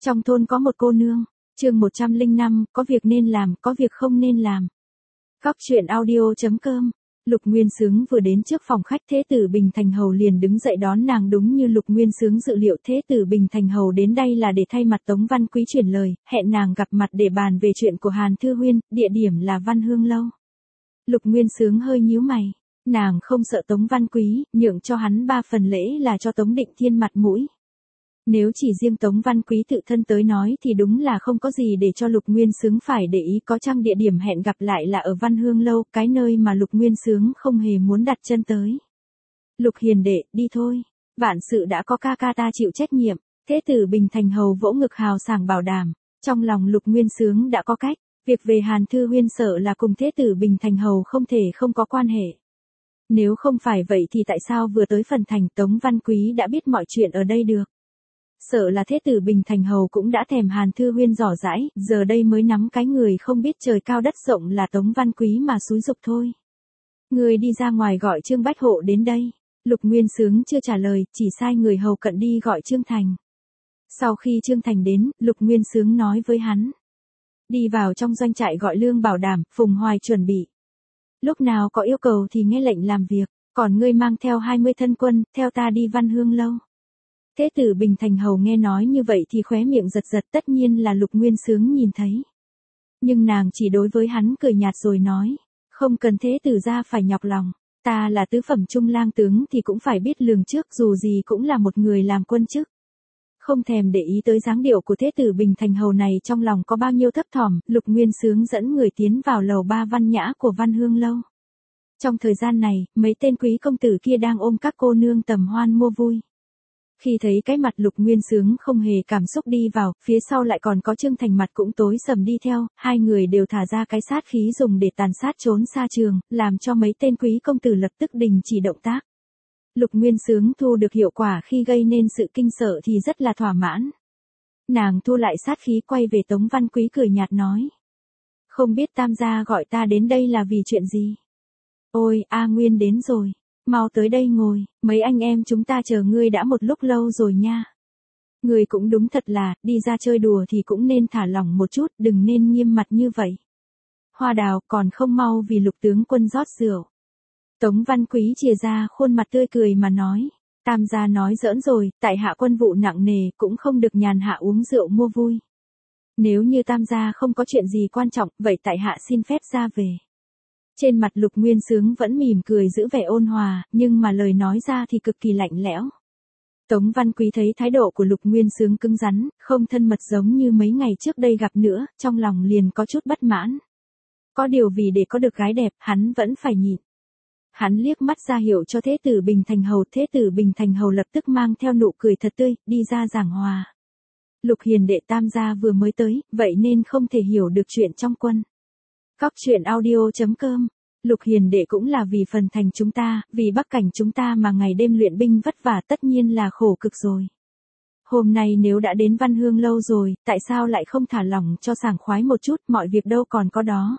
Trong thôn có một cô nương. Chương 105, có việc nên làm, có việc không nên làm. Góc truyện audio.com. Lục Nguyên Xướng vừa đến trước phòng khách, Thế tử Bình Thành Hầu liền đứng dậy đón nàng. Đúng như Lục Nguyên Xướng dự liệu, Thế tử Bình Thành Hầu đến đây là để thay mặt Tống Văn Quý chuyển lời, hẹn nàng gặp mặt để bàn về chuyện của Hàn Thư Huyên, địa điểm là Văn Hương Lâu. Lục Nguyên Xướng hơi nhíu mày, nàng không sợ Tống Văn Quý, nhượng cho hắn 3 phần lễ là cho Tống Định Thiên mặt mũi. Nếu chỉ riêng Tống Văn Quý tự thân tới nói thì đúng là không có gì để cho Lục Nguyên Xướng phải để ý, có chăng địa điểm hẹn gặp lại là ở Văn Hương Lâu, cái nơi mà Lục Nguyên Xướng không hề muốn đặt chân tới. Lục hiền đệ, đi thôi, vạn sự đã có ca ca ta chịu trách nhiệm. Thế tử Bình Thành Hầu vỗ ngực hào sảng bảo đảm. Trong lòng Lục Nguyên Xướng đã có cách, việc về Hàn Thư Huyên sợ là cùng Thế tử Bình Thành Hầu không thể không có quan hệ. Nếu không phải vậy thì tại sao vừa tới phần thành Tống Văn Quý đã biết mọi chuyện ở đây được? Sợ là Thế tử Bình Thành Hầu cũng đã thèm Hàn Thư Huyên giỏ giãi, giờ đây mới nắm cái người không biết trời cao đất rộng là Tống Văn Quý mà xúi giục thôi. Người đi ra ngoài gọi Trương Bách Hộ đến đây. Lục Nguyên Xướng chưa trả lời, chỉ sai người hầu cận đi gọi Trương Thành. Sau khi Trương Thành đến, Lục Nguyên Xướng nói với hắn. Đi vào trong doanh trại gọi Lương Bảo Đảm, Phùng Hoài chuẩn bị. Lúc nào có yêu cầu thì nghe lệnh làm việc, còn ngươi mang theo 20 thân quân, theo ta đi Văn Hương Lâu. Thế tử Bình Thành Hầu nghe nói như vậy thì khóe miệng giật giật, tất nhiên là Lục Nguyên Xướng nhìn thấy. Nhưng nàng chỉ đối với hắn cười nhạt rồi nói, không cần thế tử ra phải nhọc lòng, ta là tứ phẩm trung lang tướng thì cũng phải biết lường trước, dù gì cũng là một người làm quân chức. Không thèm để ý tới dáng điệu của Thế tử Bình Thành Hầu này trong lòng có bao nhiêu thấp thỏm, Lục Nguyên Xướng dẫn người tiến vào lầu 3 văn nhã của Văn Hương Lâu. Trong thời gian này, mấy tên quý công tử kia đang ôm các cô nương tầm hoan mua vui. Khi thấy cái mặt Lục Nguyên Xướng không hề cảm xúc đi vào, phía sau lại còn có Trương Thành mặt cũng tối sầm đi theo, hai người đều thả ra cái sát khí dùng để tàn sát trốn xa trường, làm cho mấy tên quý công tử lập tức đình chỉ động tác. Lục Nguyên Xướng thu được hiệu quả khi gây nên sự kinh sợ thì rất là thỏa mãn. Nàng thu lại sát khí quay về Tống Văn Quý cười nhạt nói. Không biết tam gia gọi ta đến đây là vì chuyện gì? Ôi, A Nguyên đến rồi. Mau tới đây ngồi, mấy anh em chúng ta chờ ngươi đã một lúc lâu rồi nha. Ngươi cũng đúng thật là, đi ra chơi đùa thì cũng nên thả lỏng một chút, đừng nên nghiêm mặt như vậy. Hoa Đào còn không mau vì Lục tướng quân rót rượu. Tống Văn Quý chìa ra khuôn mặt tươi cười mà nói, tam gia nói giỡn rồi, tại hạ quân vụ nặng nề cũng không được nhàn hạ uống rượu mua vui. Nếu như tam gia không có chuyện gì quan trọng, vậy tại hạ xin phép ra về. Trên mặt Lục Nguyên Xướng vẫn mỉm cười giữ vẻ ôn hòa, nhưng mà lời nói ra thì cực kỳ lạnh lẽo. Tống Văn Quý thấy thái độ của Lục Nguyên Xướng cứng rắn, không thân mật giống như mấy ngày trước đây gặp nữa, trong lòng liền có chút bất mãn. Có điều vì để có được gái đẹp, hắn vẫn phải nhịn. Hắn liếc mắt ra hiệu cho Thế tử Bình Thành Hầu, Thế tử Bình Thành Hầu lập tức mang theo nụ cười thật tươi, đi ra giảng hòa. Lục hiền đệ tam gia vừa mới tới, vậy nên không thể hiểu được chuyện trong quân. Góc truyện audio.com. Lục hiền đệ cũng là vì phần thành chúng ta, vì bắc cảnh chúng ta mà ngày đêm luyện binh vất vả, tất nhiên là khổ cực rồi. Hôm nay nếu đã đến Văn Hương Lâu rồi, tại sao lại không thả lỏng cho sảng khoái một chút, mọi việc đâu còn có đó.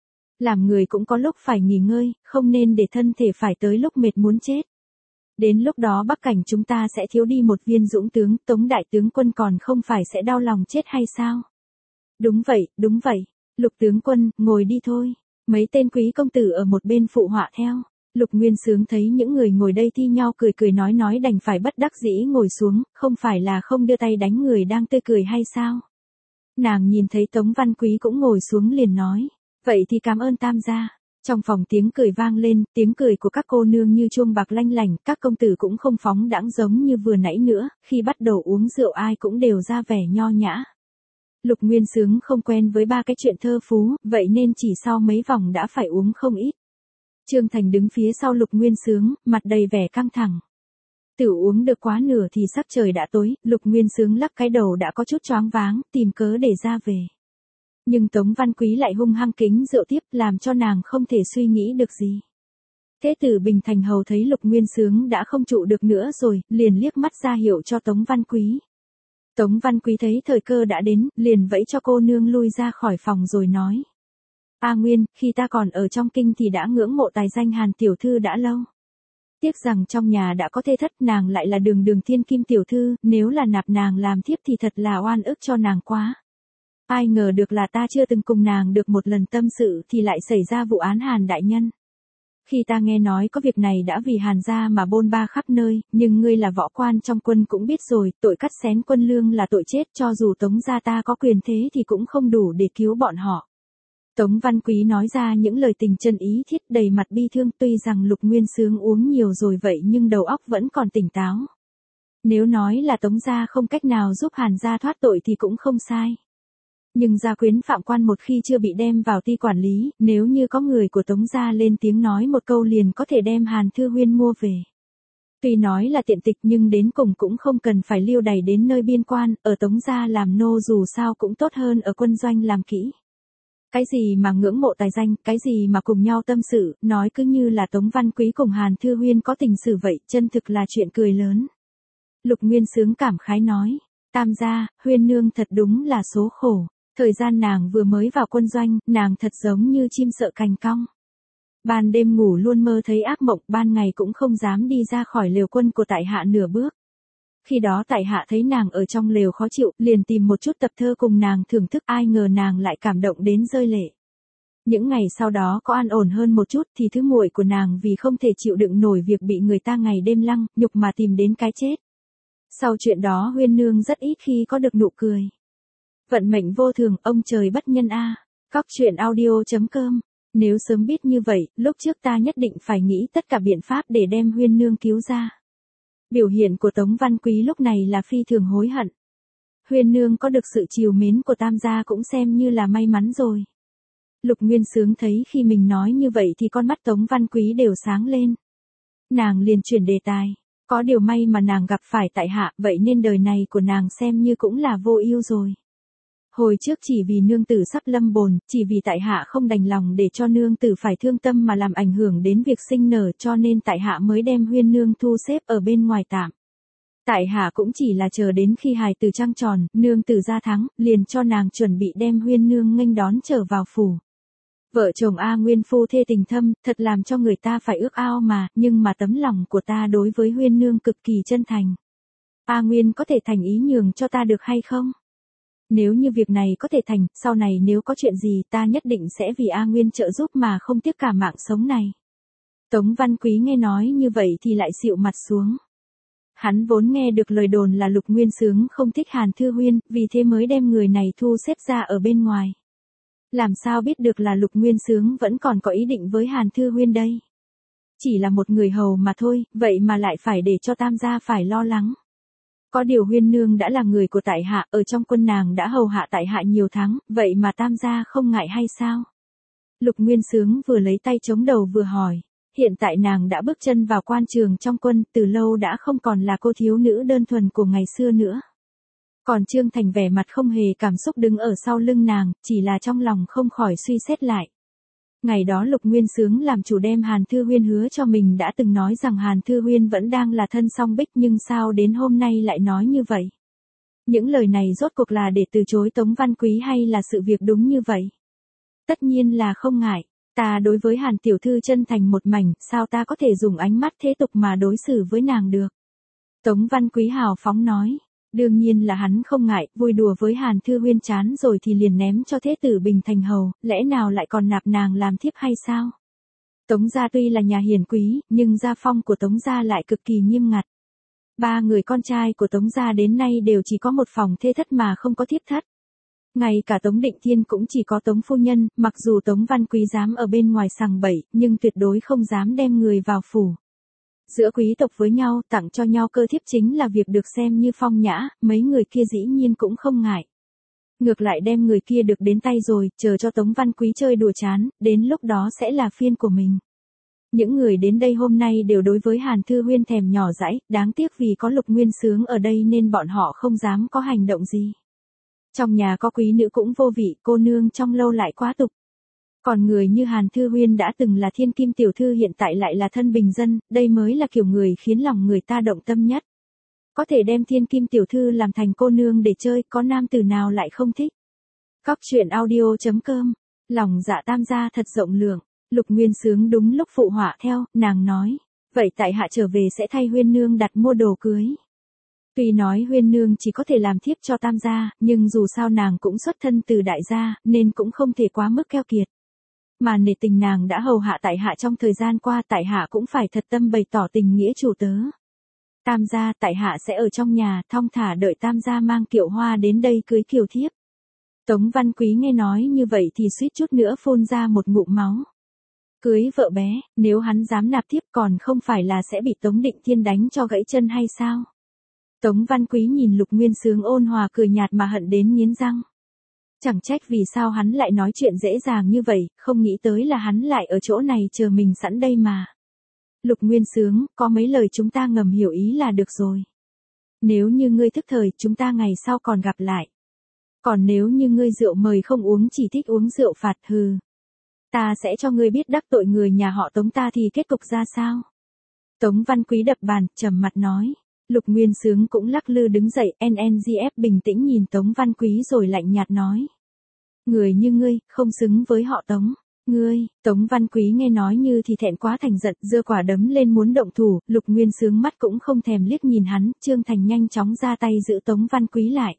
Làm người cũng có lúc phải nghỉ ngơi, không nên để thân thể phải tới lúc mệt muốn chết. Đến lúc đó bắc cảnh chúng ta sẽ thiếu đi một viên dũng tướng, Tống đại tướng quân còn không phải sẽ đau lòng chết hay sao? Đúng vậy, đúng vậy. Lục tướng quân, ngồi đi thôi. Mấy tên quý công tử ở một bên phụ họa theo. Lục Nguyên Xướng thấy những người ngồi đây thi nhau cười cười nói đành phải bất đắc dĩ ngồi xuống, không phải là không đưa tay đánh người đang tươi cười hay sao? Nàng nhìn thấy Tống Văn Quý cũng ngồi xuống liền nói, vậy thì cảm ơn tam gia. Trong phòng tiếng cười vang lên, tiếng cười của các cô nương như chuông bạc lanh lảnh, các công tử cũng không phóng đãng giống như vừa nãy nữa, khi bắt đầu uống rượu ai cũng đều ra vẻ nho nhã. Lục Nguyên Xướng không quen với ba cái chuyện thơ phú, vậy nên chỉ sau mấy vòng đã phải uống không ít. Trương Thành đứng phía sau Lục Nguyên Xướng, mặt đầy vẻ căng thẳng. Tử uống được quá nửa thì sắc trời đã tối, Lục Nguyên Xướng lắc cái đầu đã có chút choáng váng, tìm cớ để ra về. Nhưng Tống Văn Quý lại hung hăng kính rượu tiếp, làm cho nàng không thể suy nghĩ được gì. Thế tử Bình Thành Hầu thấy Lục Nguyên Xướng đã không trụ được nữa rồi, liền liếc mắt ra hiệu cho Tống Văn Quý. Tống Văn Quý thấy thời cơ đã đến, liền vẫy cho cô nương lui ra khỏi phòng rồi nói. A Nguyên, khi ta còn ở trong kinh thì đã ngưỡng mộ tài danh Hàn tiểu thư đã lâu. Tiếc rằng trong nhà đã có thê thất, nàng lại là đường đường thiên kim tiểu thư, nếu là nạp nàng làm thiếp thì thật là oan ức cho nàng quá. Ai ngờ được là ta chưa từng cùng nàng được một lần tâm sự thì lại xảy ra vụ án Hàn đại nhân. Khi ta nghe nói có việc này đã vì Hàn gia mà bôn ba khắp nơi, nhưng ngươi là võ quan trong quân cũng biết rồi, tội cắt xén quân lương là tội chết, cho dù Tống gia ta có quyền thế thì cũng không đủ để cứu bọn họ. Tống Văn Quý nói ra những lời tình chân ý thiết đầy mặt bi thương, tuy rằng Lục Nguyên Xướng uống nhiều rồi vậy nhưng đầu óc vẫn còn tỉnh táo. Nếu nói là Tống gia không cách nào giúp Hàn gia thoát tội thì cũng không sai. Nhưng gia quyến phạm quan một khi chưa bị đem vào ty quản lý, nếu như có người của Tống gia lên tiếng nói một câu liền có thể đem Hàn Thư Huyên mua về. Tuy nói là tiện tịch nhưng đến cùng cũng không cần phải liêu đày đến nơi biên quan, ở Tống gia làm nô dù sao cũng tốt hơn ở quân doanh làm kỹ. Cái gì mà ngưỡng mộ tài danh, cái gì mà cùng nhau tâm sự, nói cứ như là Tống Văn Quý cùng Hàn Thư Huyên có tình sử vậy, chân thực là chuyện cười lớn. Lục Nguyên Xướng cảm khái nói, Tam gia, Huyên nương thật đúng là số khổ. Thời gian nàng vừa mới vào quân doanh, nàng thật giống như chim sợ cành cong. Ban đêm ngủ luôn mơ thấy ác mộng, ban ngày cũng không dám đi ra khỏi lều quân của tại hạ nửa bước. Khi đó tại hạ thấy nàng ở trong lều khó chịu, liền tìm một chút tập thơ cùng nàng thưởng thức, ai ngờ nàng lại cảm động đến rơi lệ. Những ngày sau đó có an ổn hơn một chút thì thứ muội của nàng vì không thể chịu đựng nổi việc bị người ta ngày đêm lăng, nhục mà tìm đến cái chết. Sau chuyện đó Huyên nương rất ít khi có được nụ cười. Vận mệnh vô thường, ông trời bất nhân a. Cóc truyện audio.com. Nếu sớm biết như vậy, lúc trước ta nhất định phải nghĩ tất cả biện pháp để đem Huyên nương cứu ra. Biểu hiện của Tống Văn Quý lúc này là phi thường hối hận. Huyên nương có được sự trìu mến của Tam gia cũng xem như là may mắn rồi. Lục Nguyên Xướng thấy khi mình nói như vậy thì con mắt Tống Văn Quý đều sáng lên. Nàng liền chuyển đề tài. Có điều may mà nàng gặp phải tại hạ, vậy nên đời này của nàng xem như cũng là vô ưu rồi. Hồi trước chỉ vì nương tử sắp lâm bồn, chỉ vì tại hạ không đành lòng để cho nương tử phải thương tâm mà làm ảnh hưởng đến việc sinh nở, cho nên tại hạ mới đem Huyên nương thu xếp ở bên ngoài tạm. Tại hạ cũng chỉ là chờ đến khi hài tử trăng tròn, nương tử ra tháng, liền cho nàng chuẩn bị đem Huyên nương nghênh đón trở vào phủ. Vợ chồng A Nguyên phu thê tình thâm, thật làm cho người ta phải ước ao mà, nhưng mà tấm lòng của ta đối với Huyên nương cực kỳ chân thành. A Nguyên có thể thành ý nhường cho ta được hay không? Nếu như việc này có thể thành, sau này nếu có chuyện gì ta nhất định sẽ vì A Nguyên trợ giúp mà không tiếc cả mạng sống này. Tống Văn Quý nghe nói như vậy thì lại xịu mặt xuống. Hắn vốn nghe được lời đồn là Lục Nguyên Xướng không thích Hàn Thư Huyên, vì thế mới đem người này thu xếp ra ở bên ngoài. Làm sao biết được là Lục Nguyên Xướng vẫn còn có ý định với Hàn Thư Huyên đây? Chỉ là một người hầu mà thôi, vậy mà lại phải để cho Tam gia phải lo lắng. Có điều Huyên nương đã là người của tại hạ, ở trong quân nàng đã hầu hạ tại hạ nhiều tháng, vậy mà Tam gia không ngại hay sao? Lục Nguyên Xướng vừa lấy tay chống đầu vừa hỏi, hiện tại nàng đã bước chân vào quan trường trong quân, từ lâu đã không còn là cô thiếu nữ đơn thuần của ngày xưa nữa. Còn Trương Thành vẻ mặt không hề cảm xúc đứng ở sau lưng nàng, chỉ là trong lòng không khỏi suy xét lại. Ngày đó Lục Nguyên Xướng làm chủ đem Hàn Thư Huyên hứa cho mình đã từng nói rằng Hàn Thư Huyên vẫn đang là thân song bích, nhưng sao đến hôm nay lại nói như vậy? Những lời này rốt cuộc là để từ chối Tống Văn Quý hay là sự việc đúng như vậy? Tất nhiên là không ngại, ta đối với Hàn tiểu thư chân thành một mảnh, sao ta có thể dùng ánh mắt thế tục mà đối xử với nàng được? Tống Văn Quý hào phóng nói. Đương nhiên là hắn không ngại, vui đùa với Hàn Thư Huyên chán rồi thì liền ném cho thế tử Bình Thành hầu, lẽ nào lại còn nạp nàng làm thiếp hay sao? Tống gia tuy là nhà hiền quý, nhưng gia phong của Tống gia lại cực kỳ nghiêm ngặt. 3 người con trai của Tống gia đến nay đều chỉ có một phòng thê thất mà không có thiếp thất. Ngay cả Tống Định Thiên cũng chỉ có Tống phu nhân, mặc dù Tống Văn Quý dám ở bên ngoài sằng bậy, nhưng tuyệt đối không dám đem người vào phủ. Giữa quý tộc với nhau, tặng cho nhau cơ thiếp chính là việc được xem như phong nhã, mấy người kia dĩ nhiên cũng không ngại. Ngược lại đem người kia được đến tay rồi, chờ cho Tống Văn Quý chơi đùa chán, đến lúc đó sẽ là phiên của mình. Những người đến đây hôm nay đều đối với Hàn Thư Huyên thèm nhỏ dãi, đáng tiếc vì có Lục Nguyên Xướng ở đây nên bọn họ không dám có hành động gì. Trong nhà có quý nữ cũng vô vị, cô nương trong lâu lại quá tục. Còn người như Hàn Thư Huyên đã từng là thiên kim tiểu thư hiện tại lại là thân bình dân, đây mới là kiểu người khiến lòng người ta động tâm nhất. Có thể đem thiên kim tiểu thư làm thành cô nương để chơi, có nam tử nào lại không thích. Cóc truyện audio.com, lòng dạ Tam gia thật rộng lượng, Lục Nguyên Xướng đúng lúc phụ họa theo, nàng nói. Vậy tại hạ trở về sẽ thay Huyên nương đặt mua đồ cưới. Tuy nói Huyên nương chỉ có thể làm thiếp cho Tam gia, nhưng dù sao nàng cũng xuất thân từ đại gia, nên cũng không thể quá mức keo kiệt. Mà nể tình nàng đã hầu hạ tại hạ trong thời gian qua, tại hạ cũng phải thật tâm bày tỏ tình nghĩa chủ tớ. Tam gia, tại hạ sẽ ở trong nhà, thong thả đợi Tam gia mang kiệu hoa đến đây cưới kiều thiếp. Tống Văn Quý nghe nói như vậy thì suýt chút nữa phun ra một ngụm máu. Cưới vợ bé, nếu hắn dám nạp tiếp còn không phải là sẽ bị Tống Định Thiên đánh cho gãy chân hay sao? Tống Văn Quý nhìn Lục Nguyên Xướng ôn hòa cười nhạt mà hận đến nghiến răng. Chẳng trách vì sao hắn lại nói chuyện dễ dàng như vậy, không nghĩ tới là hắn lại ở chỗ này chờ mình sẵn đây mà. Lục Nguyên Xướng, có mấy lời chúng ta ngầm hiểu ý là được rồi. Nếu như ngươi thức thời, chúng ta ngày sau còn gặp lại. Còn nếu như ngươi rượu mời không uống chỉ thích uống rượu phạt hừ. Ta sẽ cho ngươi biết đắc tội người nhà họ Tống ta thì kết cục ra sao. Tống Văn Quý đập bàn, trầm mặt nói. Lục Nguyên Xướng cũng lắc lư đứng dậy, NNGF bình tĩnh nhìn Tống Văn Quý rồi lạnh nhạt nói. Người như ngươi, không xứng với họ Tống. Ngươi, Tống Văn Quý nghe nói như thì thẹn quá thành giận, giơ quả đấm lên muốn động thủ, Lục Nguyên Xướng mắt cũng không thèm liếc nhìn hắn, Trương Thành nhanh chóng ra tay giữ Tống Văn Quý lại.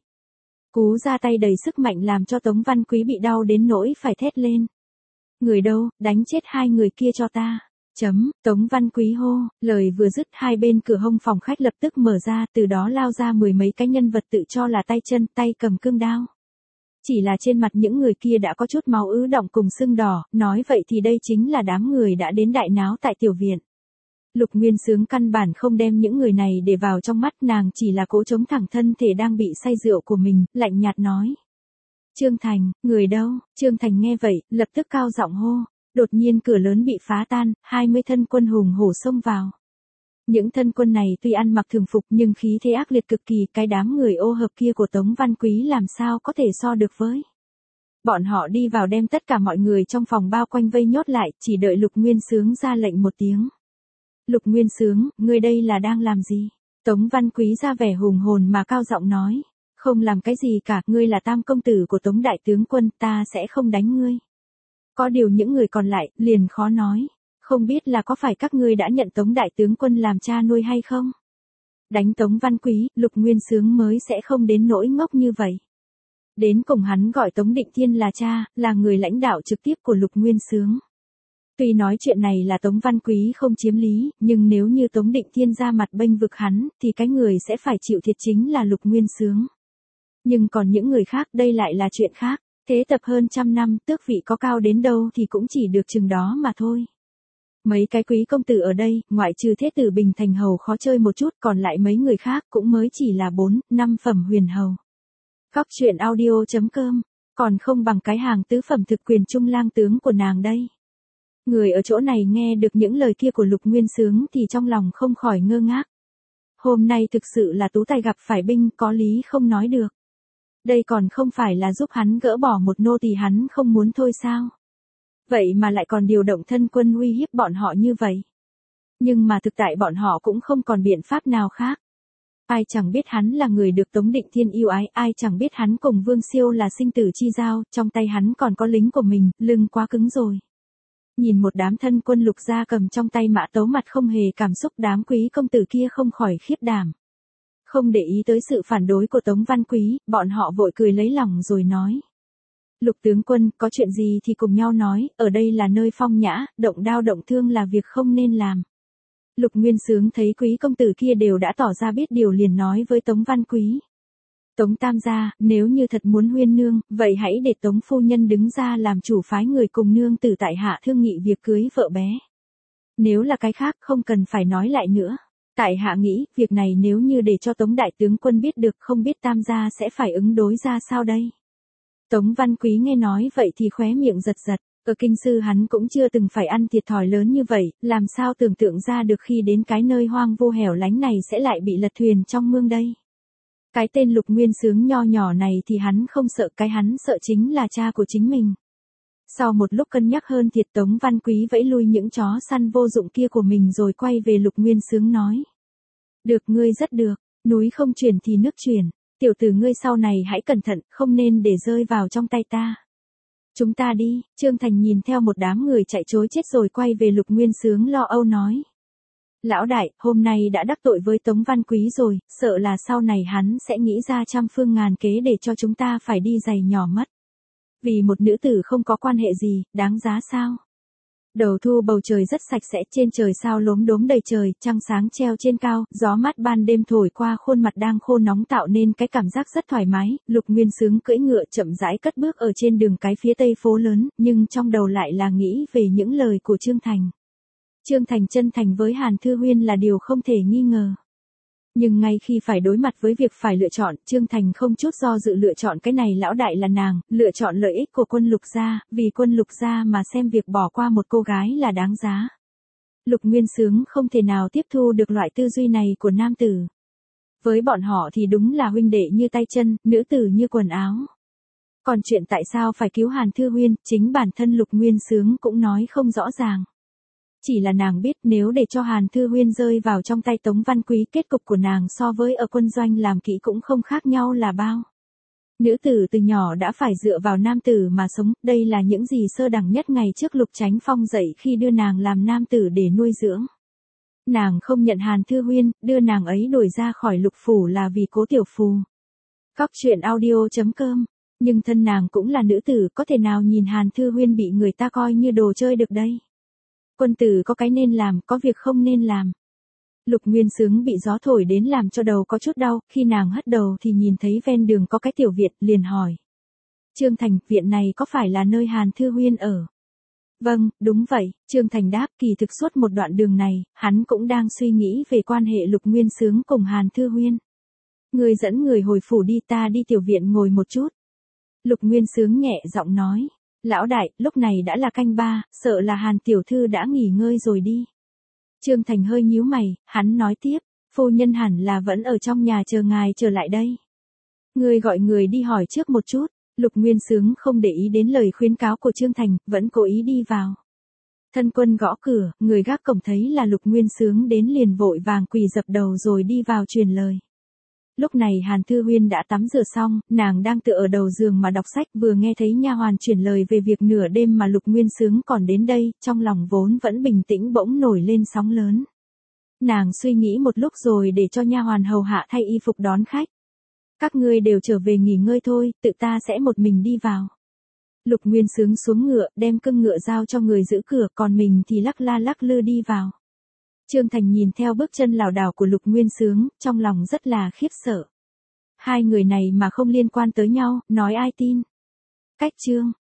Cú ra tay đầy sức mạnh làm cho Tống Văn Quý bị đau đến nỗi phải thét lên. Người đâu, đánh chết hai người kia cho ta. Tống Văn Quý hô, lời vừa dứt hai bên cửa hông phòng khách lập tức mở ra, từ đó lao ra mười mấy cái nhân vật tự cho là tay chân, tay cầm cương đao. Chỉ là trên mặt những người kia đã có chút máu ứ đọng cùng sưng đỏ, nói vậy thì đây chính là đám người đã đến đại náo tại tiểu viện. Lục Nguyên Xướng căn bản không đem những người này để vào trong mắt, nàng chỉ là cố chống thẳng thân thể đang bị say rượu của mình, lạnh nhạt nói. Trương Thành, người đâu? Trương Thành nghe vậy, lập tức cao giọng hô. Đột nhiên cửa lớn bị phá tan, 20 thân quân hùng hổ xông vào. Những thân quân này tuy ăn mặc thường phục nhưng khí thế ác liệt cực kỳ, cái đám người ô hợp kia của Tống Văn Quý làm sao có thể so được với. Bọn họ đi vào đem tất cả mọi người trong phòng bao quanh vây nhốt lại, chỉ đợi Lục Nguyên Xướng ra lệnh một tiếng. Lục Nguyên Xướng, ngươi đây là đang làm gì? Tống Văn Quý ra vẻ hùng hồn mà cao giọng nói. Không làm cái gì cả, ngươi là tam công tử của Tống đại tướng quân, ta sẽ không đánh ngươi. Có điều những người còn lại, liền khó nói. Không biết là có phải các ngươi đã nhận Tống đại tướng quân làm cha nuôi hay không? Đánh Tống Văn Quý, Lục Nguyên Xướng mới sẽ không đến nỗi ngốc như vậy. Đến cùng hắn gọi Tống Định Thiên là cha, là người lãnh đạo trực tiếp của Lục Nguyên Xướng. Tuy nói chuyện này là Tống Văn Quý không chiếm lý, nhưng nếu như Tống Định Thiên ra mặt bênh vực hắn, thì cái người sẽ phải chịu thiệt chính là Lục Nguyên Xướng. Nhưng còn những người khác đây lại là chuyện khác. Thế tập hơn trăm năm, tước vị có cao đến đâu thì cũng chỉ được chừng đó mà thôi. Mấy cái quý công tử ở đây, ngoại trừ Thế tử Bình Thành hầu khó chơi một chút, còn lại mấy người khác cũng mới chỉ là 4, 5 phẩm huyền hầu. Góc truyện audio.com, còn không bằng cái hàng tứ phẩm thực quyền trung lang tướng của nàng đây. Người ở chỗ này nghe được những lời kia của Lục Nguyên Xướng thì trong lòng không khỏi ngơ ngác. Hôm nay thực sự là tú tài gặp phải binh, có lý không nói được. Đây còn không phải là giúp hắn gỡ bỏ một nô tỳ hắn không muốn thôi sao? Vậy mà lại còn điều động thân quân uy hiếp bọn họ như vậy. Nhưng mà thực tại bọn họ cũng không còn biện pháp nào khác. Ai chẳng biết hắn là người được Tống Định Thiên yêu ái, ai chẳng biết hắn cùng Vương Siêu là sinh tử chi giao, trong tay hắn còn có lính của mình, lưng quá cứng rồi. Nhìn một đám thân quân Lục gia cầm trong tay mã tấu mặt không hề cảm xúc, đám quý công tử kia không khỏi khiếp đảm. Không để ý tới sự phản đối của Tống Văn Quý, bọn họ vội cười lấy lòng rồi nói. Lục tướng quân, có chuyện gì thì cùng nhau nói, ở đây là nơi phong nhã, động đao động thương là việc không nên làm. Lục Nguyên Xướng thấy quý công tử kia đều đã tỏ ra biết điều liền nói với Tống Văn Quý. Tống tam gia, nếu như thật muốn Huyên nương, vậy hãy để Tống phu nhân đứng ra làm chủ phái người cùng nương tử tại hạ thương nghị việc cưới vợ bé. Nếu là cái khác không cần phải nói lại nữa. Tại hạ nghĩ, việc này nếu như để cho Tống đại tướng quân biết được không biết tam gia sẽ phải ứng đối ra sao đây. Tống Văn Quý nghe nói vậy thì khóe miệng giật giật, ở kinh sư hắn cũng chưa từng phải ăn thiệt thòi lớn như vậy, làm sao tưởng tượng ra được khi đến cái nơi hoang vô hẻo lánh này sẽ lại bị lật thuyền trong mương đây. Cái tên Lục Nguyên Xướng nho nhỏ này thì hắn không sợ, cái hắn sợ chính là cha của chính mình. Sau một lúc cân nhắc hơn thiệt, Tống Văn Quý vẫy lui những chó săn vô dụng kia của mình rồi quay về Lục Nguyên Xướng nói. Được, ngươi rất được, núi không chuyển thì nước chuyển, tiểu tử ngươi sau này hãy cẩn thận, không nên để rơi vào trong tay ta. Chúng ta đi, Trương Thành nhìn theo một đám người chạy trối chết rồi quay về Lục Nguyên Xướng lo âu nói. Lão đại, hôm nay đã đắc tội với Tống Văn Quý rồi, sợ là sau này hắn sẽ nghĩ ra trăm phương ngàn kế để cho chúng ta phải đi giày nhỏ mất. Vì một nữ tử không có quan hệ gì, đáng giá sao? Đầu thu bầu trời rất sạch sẽ, trên trời sao lốm đốm đầy trời, trăng sáng treo trên cao, gió mát ban đêm thổi qua khuôn mặt đang khô nóng tạo nên cái cảm giác rất thoải mái. Lục Nguyên Xướng cưỡi ngựa chậm rãi cất bước ở trên đường cái phía tây phố lớn, nhưng trong đầu lại là nghĩ về những lời của Trương Thành. Trương Thành chân thành với Hàn Thư Huyên là điều không thể nghi ngờ. Nhưng ngay khi phải đối mặt với việc phải lựa chọn, Trương Thành không chút do dự lựa chọn cái này lão đại là nàng, lựa chọn lợi ích của quân Lục gia, vì quân Lục gia mà xem việc bỏ qua một cô gái là đáng giá. Lục Nguyên Xướng không thể nào tiếp thu được loại tư duy này của nam tử. Với bọn họ thì đúng là huynh đệ như tay chân, nữ tử như quần áo. Còn chuyện tại sao phải cứu Hàn Thư Huyên, chính bản thân Lục Nguyên Xướng cũng nói không rõ ràng. Chỉ là nàng biết nếu để cho Hàn Thư Huyên rơi vào trong tay Tống Văn Quý, kết cục của nàng so với ở quân doanh làm kỹ cũng không khác nhau là bao. Nữ tử từ nhỏ đã phải dựa vào nam tử mà sống, đây là những gì sơ đẳng nhất ngày trước Lục Chánh Phong dạy khi đưa nàng làm nam tử để nuôi dưỡng. Nàng không nhận Hàn Thư Huyên, đưa nàng ấy đuổi ra khỏi Lục phủ là vì Cố Tiểu Phù. Cóc truyện audio.com. Nhưng thân nàng cũng là nữ tử, có thể nào nhìn Hàn Thư Huyên bị người ta coi như đồ chơi được đây. Quân tử có cái nên làm, có việc không nên làm. Lục Nguyên Xướng bị gió thổi đến làm cho đầu có chút đau, khi nàng hất đầu thì nhìn thấy ven đường có cái tiểu viện, liền hỏi. Trương Thành, viện này có phải là nơi Hàn Thư Huyên ở? Vâng, đúng vậy, Trương Thành đáp. Kỳ thực suốt một đoạn đường này, hắn cũng đang suy nghĩ về quan hệ Lục Nguyên Xướng cùng Hàn Thư Huyên. Người dẫn người hồi phủ đi, ta đi tiểu viện ngồi một chút. Lục Nguyên Xướng nhẹ giọng nói. Lão đại, lúc này đã là canh ba, sợ là Hàn tiểu thư đã nghỉ ngơi rồi đi. Trương Thành hơi nhíu mày, hắn nói tiếp, phu nhân hẳn là vẫn ở trong nhà chờ ngài trở lại đây. Người gọi người đi hỏi trước một chút. Lục Nguyên Xướng không để ý đến lời khuyến cáo của Trương Thành, vẫn cố ý đi vào. Thân quân gõ cửa, người gác cổng thấy là Lục Nguyên Xướng đến liền vội vàng quỳ dập đầu rồi đi vào truyền lời. Lúc này Hàn Thư Huyên đã tắm rửa xong, nàng đang tựa ở đầu giường mà đọc sách, vừa nghe thấy nha hoàn truyền lời về việc nửa đêm mà Lục Nguyên Xướng còn đến đây, trong lòng vốn vẫn bình tĩnh bỗng nổi lên sóng lớn. Nàng suy nghĩ một lúc rồi để cho nha hoàn hầu hạ thay y phục đón khách. Các ngươi đều trở về nghỉ ngơi thôi, tự ta sẽ một mình đi vào. Lục Nguyên Xướng xuống ngựa, đem cưng ngựa giao cho người giữ cửa, còn mình thì lắc la lắc lư đi vào. Trương Thành nhìn theo bước chân lảo đảo của Lục Nguyên Xướng, trong lòng rất là khiếp sợ. Hai người này mà không liên quan tới nhau, nói ai tin. Cách chương